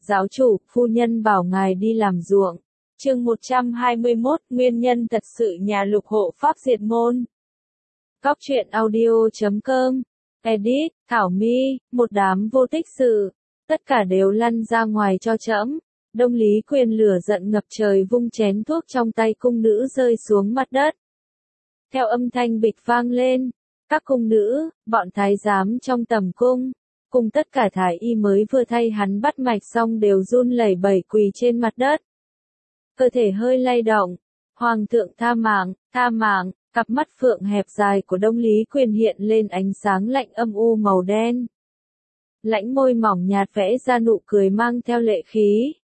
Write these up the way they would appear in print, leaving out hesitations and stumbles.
Giáo chủ, phu nhân bảo ngài đi làm ruộng. Chương 121, nguyên nhân thật sự nhà Lục hộ pháp diệt môn. Góc truyện audio.com. Edit, Thảo My, một đám vô tích sự. Tất cả đều lăn ra ngoài cho trẫm. Đông Lý Quyền lửa giận ngập trời vung chén thuốc trong tay cung nữ rơi xuống mặt đất. Theo âm thanh bịch vang lên, các cung nữ, bọn thái giám trong tầm cung, cùng tất cả thái y mới vừa thay hắn bắt mạch xong đều run lẩy bẩy quỳ trên mặt đất. Cơ thể hơi lay động, hoàng thượng tha mạng, cặp mắt phượng hẹp dài của Đông Lý Quyền hiện lên ánh sáng lạnh âm u màu đen. Lãnh môi mỏng nhạt vẽ ra nụ cười mang theo lệ khí.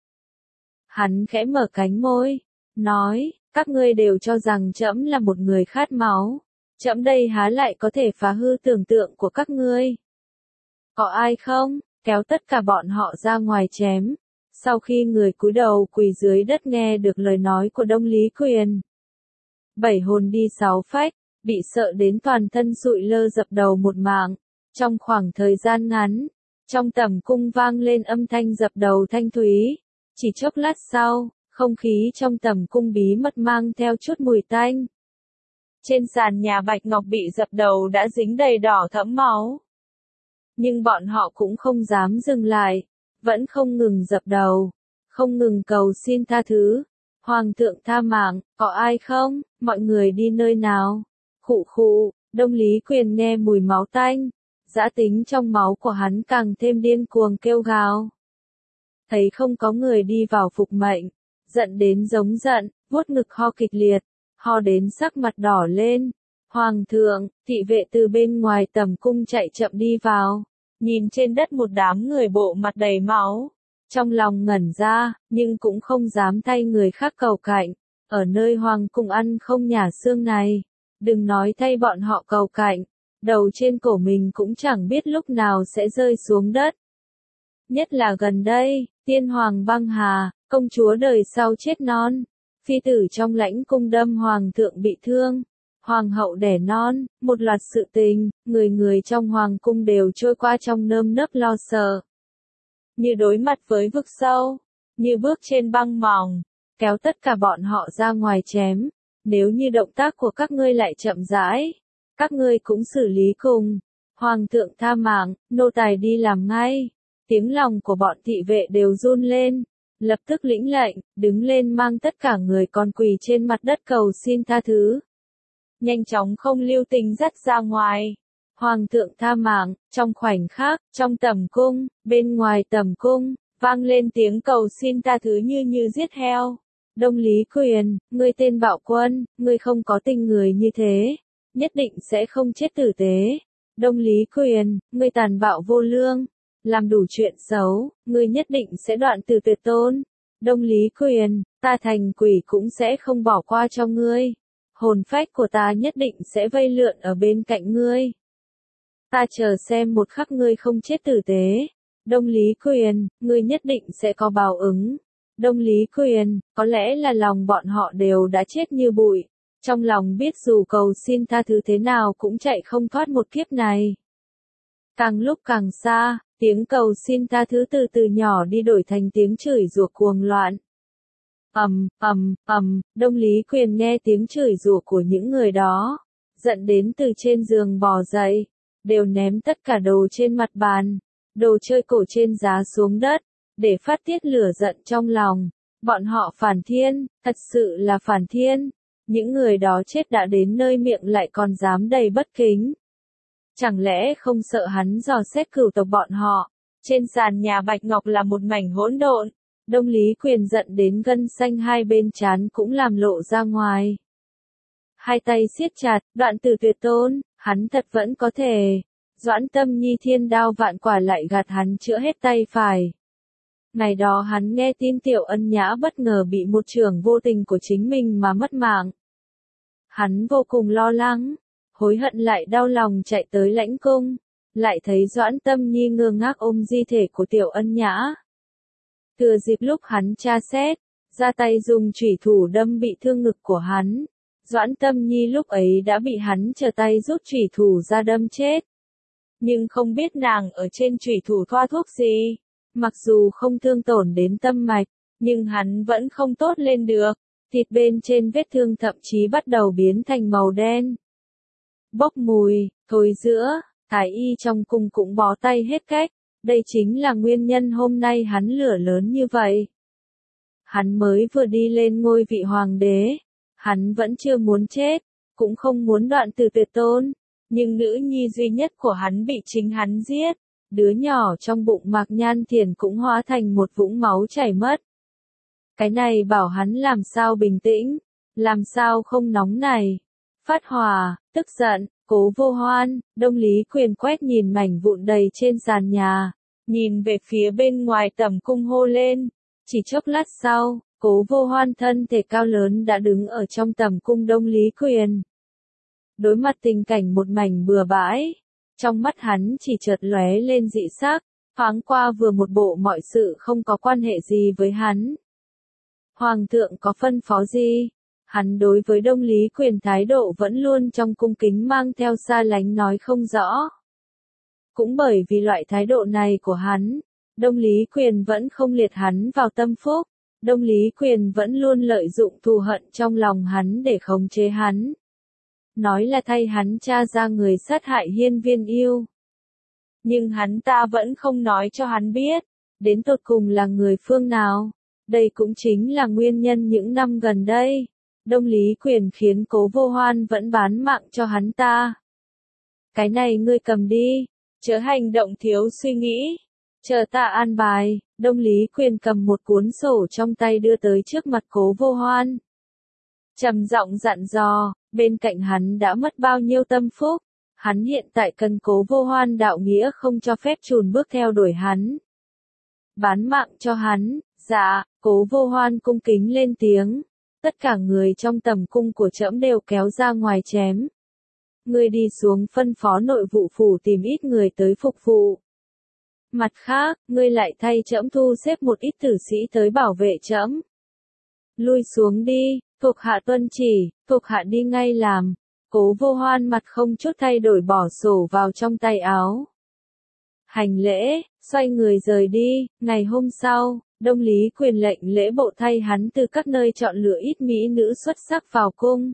Hắn khẽ mở cánh môi, nói, các ngươi đều cho rằng trẫm là một người khát máu. Trẫm đây há lại có thể phá hư tưởng tượng của các ngươi. Có ai không? Kéo tất cả bọn họ ra ngoài chém. Sau khi người cúi đầu quỳ dưới đất nghe được lời nói của Đông Lý Quyền, 7 hồn đi 6 phách, bị sợ đến toàn thân sụi lơ dập đầu một mạng. Trong khoảng thời gian ngắn, trong tầm cung vang lên âm thanh dập đầu thanh thúy. Chỉ chốc lát sau, không khí trong tầm cung bí mật mang theo chút mùi tanh. Trên sàn nhà bạch ngọc bị dập đầu đã dính đầy đỏ thẫm máu. Nhưng bọn họ cũng không dám dừng lại, vẫn không ngừng dập đầu, không ngừng cầu xin tha thứ. Hoàng thượng tha mạng, có ai không? Mọi người đi nơi nào? Khụ khụ, Đông Lý Quyền nghe mùi máu tanh, dã tính trong máu của hắn càng thêm điên cuồng kêu gào. Thấy không có người đi vào phục mệnh, giận đến giống giận, vuốt ngực ho kịch liệt, ho đến sắc mặt đỏ lên. Hoàng thượng, thị vệ từ bên ngoài tầm cung chạy chậm đi vào, nhìn trên đất một đám người bộ mặt đầy máu. Trong lòng ngẩn ra, nhưng cũng không dám thay người khác cầu cạnh. Ở nơi hoàng cung ăn không nhả xương này, đừng nói thay bọn họ cầu cạnh, đầu trên cổ mình cũng chẳng biết lúc nào sẽ rơi xuống đất. Nhất là gần đây, tiên hoàng băng hà, công chúa đời sau chết non, phi tử trong lãnh cung đâm hoàng thượng bị thương, hoàng hậu đẻ non, một loạt sự tình, người người trong hoàng cung đều trôi qua trong nơm nớp lo sợ. Như đối mặt với vực sâu, như bước trên băng mỏng, kéo tất cả bọn họ ra ngoài chém. Nếu như động tác của các ngươi lại chậm rãi, các ngươi cũng xử lý cùng. Hoàng thượng tha mạng, nô tài đi làm ngay. Tiếng lòng của bọn thị vệ đều run lên, lập tức lĩnh lệnh, đứng lên mang tất cả người còn quỳ trên mặt đất cầu xin tha thứ. Nhanh chóng không lưu tình dắt ra ngoài. Hoàng thượng tha mạng, trong khoảnh khắc, trong tầm cung, bên ngoài tầm cung, vang lên tiếng cầu xin tha thứ như giết heo. Đông Lý Quyền, ngươi tên bạo quân, ngươi không có tình người như thế, nhất định sẽ không chết tử tế. Đông Lý Quyền, ngươi tàn bạo vô lương, làm đủ chuyện xấu, ngươi nhất định sẽ đoạn từ tuyệt tôn. Đông Lý Quyền, ta thành quỷ cũng sẽ không bỏ qua cho ngươi. Hồn phách của ta nhất định sẽ vây lượn ở bên cạnh ngươi. Ta chờ xem một khắc ngươi không chết tử tế. Đông Lý Quyền, ngươi nhất định sẽ có báo ứng. Đông Lý Quyền, có lẽ là lòng bọn họ đều đã chết như bụi. Trong lòng biết dù cầu xin tha thứ thế nào cũng chạy không thoát một kiếp này. Càng lúc càng xa, tiếng cầu xin tha thứ từ từ nhỏ đi đổi thành tiếng chửi rủa cuồng loạn. Đông Lý Quyền nghe tiếng chửi rủa của những người đó, giận đến từ trên giường bò dậy, đều ném tất cả đồ trên mặt bàn, đồ chơi cổ trên giá xuống đất, để phát tiết lửa giận trong lòng. Bọn họ phản thiên, thật sự là phản thiên. Những người đó chết đã đến nơi miệng lại còn dám đầy bất kính. Chẳng lẽ không sợ hắn dò xét cửu tộc bọn họ? Trên sàn nhà bạch ngọc là một mảnh hỗn độn. Đông Lý Quyền giận đến gân xanh hai bên trán cũng làm lộ ra ngoài. Hai tay siết chặt, đoạn từ tuyệt tôn, hắn thật vẫn có thể. Doãn Tâm Nhi thiên đao vạn quả lại gạt hắn chữa hết tay phải. Ngày đó hắn nghe tin Tiểu Ân Nhã bất ngờ bị một trưởng vô tình của chính mình mà mất mạng. Hắn vô cùng lo lắng, hối hận lại đau lòng chạy tới lãnh cung, lại thấy Doãn Tâm Nhi ngơ ngác ôm di thể của Tiểu Ân Nhã. Thừa dịp lúc hắn tra xét, ra tay dùng chủy thủ đâm bị thương ngực của hắn. Doãn Tâm Nhi lúc ấy đã bị hắn trở tay rút chủy thủ ra đâm chết. Nhưng không biết nàng ở trên chủy thủ thoa thuốc gì, Mặc dù không thương tổn đến tâm mạch, nhưng hắn vẫn không tốt lên được. Thịt bên trên vết thương thậm chí bắt đầu biến thành màu đen. Bốc mùi, thối rữa, thái y trong cung cũng bó tay hết cách. Đây chính là nguyên nhân hôm nay hắn lửa lớn như vậy. Hắn mới vừa đi lên ngôi vị hoàng đế. Hắn vẫn chưa muốn chết, cũng không muốn đoạn từ tuyệt tôn. Nhưng nữ nhi duy nhất của hắn bị chính hắn giết. Đứa nhỏ trong bụng Mạc Nhan Thiền cũng hóa thành một vũng máu chảy mất. Cái này bảo hắn làm sao bình tĩnh, làm sao không nóng này. Phát hỏa, tức giận, Cố Vô Hoan, Đông Lý Quyền quét nhìn mảnh vụn đầy trên sàn nhà, nhìn về phía bên ngoài tầm cung hô lên. Chỉ chốc lát sau, Cố Vô Hoan thân thể cao lớn đã đứng ở trong tầm cung Đông Lý Quyền. Đối mặt tình cảnh một mảnh bừa bãi, trong mắt hắn chỉ chợt lóe lên dị sắc, thoáng qua vừa một bộ mọi sự không có quan hệ gì với hắn. Hoàng thượng có phân phó gì? Hắn đối với Đông Lý Quyền thái độ vẫn luôn trong cung kính mang theo xa lánh nói không rõ. Cũng bởi vì loại thái độ này của hắn, Đông Lý Quyền vẫn không liệt hắn vào tâm phúc. Đông Lý Quyền vẫn luôn lợi dụng thù hận trong lòng hắn để khống chế hắn. Nói là thay hắn tra ra người sát hại Hiên Viên Yêu. Nhưng hắn ta vẫn không nói cho hắn biết, đến tột cùng là người phương nào. Đây cũng chính là nguyên nhân những năm gần đây, Đông Lý Quyền khiến Cố Vô Hoan vẫn bán mạng cho hắn ta. Cái này ngươi cầm đi, chớ hành động thiếu suy nghĩ, chờ ta an bài. Đông Lý Quyền cầm một cuốn sổ trong tay đưa tới trước mặt Cố Vô Hoan. Trầm giọng dặn dò, bên cạnh hắn đã mất bao nhiêu tâm phúc, hắn hiện tại cần Cố Vô Hoan đạo nghĩa không cho phép chùn bước theo đuổi hắn. Bán mạng cho hắn, dạ. Cố Vô Hoan cung kính lên tiếng. Tất cả người trong tầm cung của trẫm đều kéo ra ngoài chém. Ngươi đi xuống phân phó nội vụ phủ tìm ít người tới phục vụ. Mặt khác, ngươi lại thay trẫm thu xếp một ít tử sĩ tới bảo vệ trẫm. Lui xuống đi, thuộc hạ tuân chỉ, thuộc hạ đi ngay làm. Cố Vô Hoan mặt không chút thay đổi bỏ sổ vào trong tay áo. Hành lễ, xoay người rời đi. Ngày hôm sau, Đông Lý Quyền lệnh lễ bộ thay hắn từ các nơi chọn lựa ít mỹ nữ xuất sắc vào cung.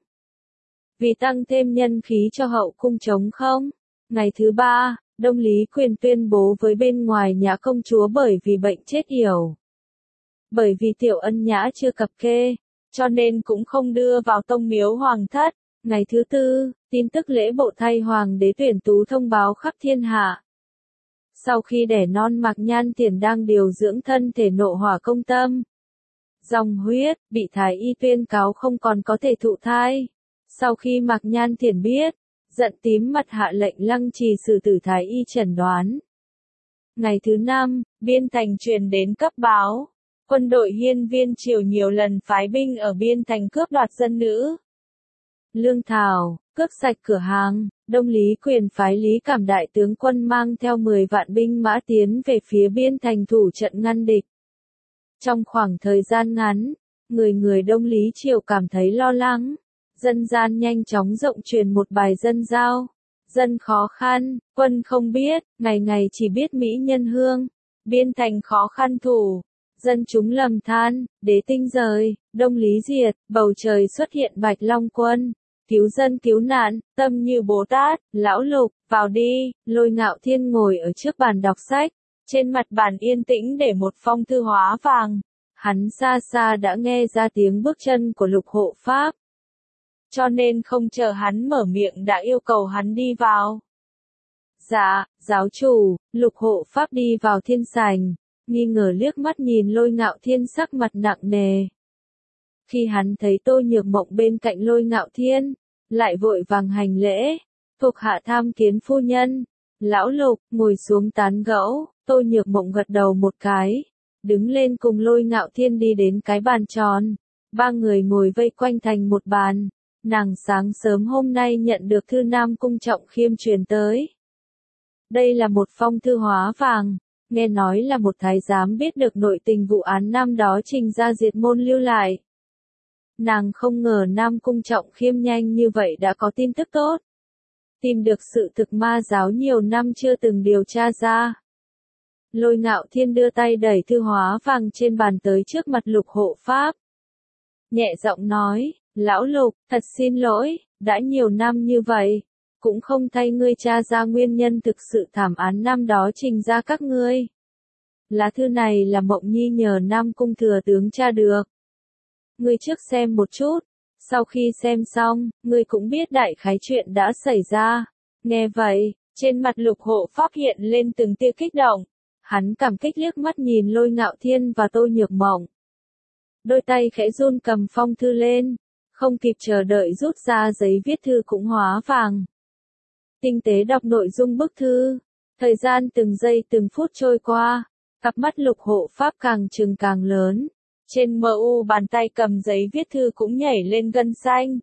Vì tăng thêm nhân khí cho hậu cung trống không. Ngày thứ ba, Đông Lý Quyền tuyên bố với bên ngoài nhà công chúa bởi vì bệnh chết yểu. Bởi vì Tiểu Ân Nhã chưa cập kê, cho nên cũng không đưa vào tông miếu hoàng thất. Ngày thứ tư, tin tức lễ bộ thay hoàng đế tuyển tú thông báo khắp thiên hạ. Sau khi đẻ non Mạc Nhan Thiền đang điều dưỡng thân thể nộ hỏa công tâm. Dòng huyết, bị thái y tuyên cáo không còn có thể thụ thai. Sau khi Mạc Nhan Thiền biết, giận tím mặt hạ lệnh lăng trì xử tử thái y chẩn đoán. Ngày thứ năm, Biên Thành truyền đến cấp báo. Quân đội Hiên Viên Triều nhiều lần phái binh ở Biên Thành cướp đoạt dân nữ. Lương thảo, cướp sạch cửa hàng. Đông Lý Quyền phái Lý Cảm đại tướng quân mang theo 10 vạn binh mã tiến về phía Biên Thành thủ trận ngăn địch. Trong khoảng thời gian ngắn, người Đông Lý Triều cảm thấy lo lắng. Dân gian nhanh chóng rộng truyền một bài dân giao. Dân khó khăn, quân không biết, ngày ngày chỉ biết mỹ nhân hương. Biên Thành khó khăn thủ. Dân chúng lầm than, đế tinh rời, Đông Lý diệt, bầu trời xuất hiện Bạch Long quân. Cứu dân cứu nạn, tâm như Bồ Tát. Lão Lục, vào đi. Lôi Ngạo Thiên ngồi ở trước bàn đọc sách. Trên mặt bàn yên tĩnh để một phong thư hóa vàng. Hắn xa xa đã nghe ra tiếng bước chân của Lục hộ pháp. Cho nên không chờ hắn mở miệng đã yêu cầu hắn đi vào. Dạ, giáo chủ. Lục hộ pháp đi vào thiên sảnh, nghi ngờ liếc mắt nhìn Lôi Ngạo Thiên sắc mặt nặng nề. Khi hắn thấy Tô Nhược Mộng bên cạnh Lôi Ngạo Thiên, lại vội vàng hành lễ. Thuộc hạ tham kiến phu nhân. Lão Lục, ngồi xuống tán gẫu. Tô Nhược Mộng gật đầu một cái, đứng lên cùng Lôi Ngạo Thiên đi đến cái bàn tròn. Ba người ngồi vây quanh thành một bàn. Nàng sáng sớm hôm nay nhận được thư Nam Cung Trọng Khiêm truyền tới. Đây là một phong thư hóa vàng, nghe nói là một thái giám biết được nội tình vụ án năm đó trình ra diệt môn lưu lại. Nàng không ngờ Nam Cung Trọng Khiêm nhanh như vậy đã có tin tức tốt. Tìm được sự thực ma giáo nhiều năm chưa từng điều tra ra. Lôi Ngạo Thiên đưa tay đẩy thư hóa vàng trên bàn tới trước mặt Lục hộ pháp. Nhẹ giọng nói, lão Lục, thật xin lỗi, đã nhiều năm như vậy, cũng không thay ngươi tra ra nguyên nhân thực sự thảm án năm đó trình ra các ngươi. Lá thư này là Mộng Nhi nhờ Nam Cung thừa tướng tra được. Ngươi trước xem một chút, sau khi xem xong, ngươi cũng biết đại khái chuyện đã xảy ra. Nghe vậy, trên mặt Lục hộ pháp hiện lên từng tia kích động. Hắn cảm kích liếc mắt nhìn Lôi Ngạo Thiên và Tô Nhược Mộng. Đôi tay khẽ run cầm phong thư lên, không kịp chờ đợi rút ra giấy viết thư cũng hóa vàng. Tinh tế đọc nội dung bức thư, thời gian từng giây từng phút trôi qua, cặp mắt Lục hộ pháp càng trừng càng lớn. Trên mu bàn tay cầm giấy viết thư cũng nhảy lên gân xanh.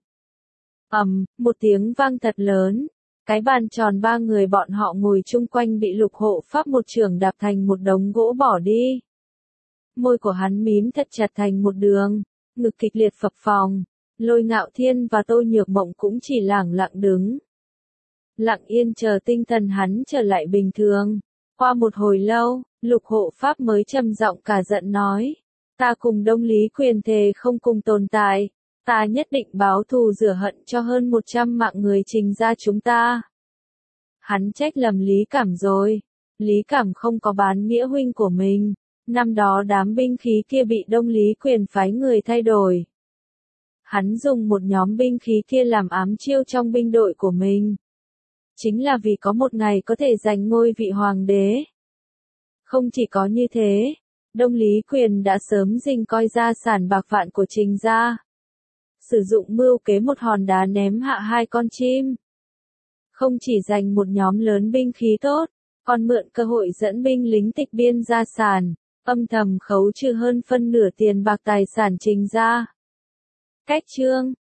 Một tiếng vang thật lớn. Cái bàn tròn ba người bọn họ ngồi chung quanh bị Lục hộ pháp một chưởng đạp thành một đống gỗ bỏ đi. Môi của hắn mím thật chặt thành một đường, ngực kịch liệt phập phồng. Lôi Ngạo Thiên và Tô Nhược Mộng cũng chỉ lẳng lặng đứng. Lặng yên chờ tinh thần hắn trở lại bình thường. Qua một hồi lâu, Lục hộ pháp mới trầm giọng cả giận nói. Ta cùng Đông Lý Quyền thề không cùng tồn tại. Ta nhất định báo thù rửa hận cho hơn 100 mạng người trình ra chúng ta. Hắn trách lầm Lý Cảm rồi. Lý Cảm không có bán nghĩa huynh của mình. Năm đó đám binh khí kia bị Đông Lý Quyền phái người thay đổi. Hắn dùng một nhóm binh khí kia làm ám chiêu trong binh đội của mình. Chính là vì có một ngày có thể giành ngôi vị hoàng đế. Không chỉ có như thế, Đông Lý Quyền đã sớm rình coi gia sản bạc vạn của Trình gia. Sử dụng mưu kế một hòn đá ném hạ hai con chim. Không chỉ giành một nhóm lớn binh khí tốt, còn mượn cơ hội dẫn binh lính tịch biên gia sản, âm thầm khấu trừ hơn phân nửa tiền bạc tài sản Trình gia. Cách chương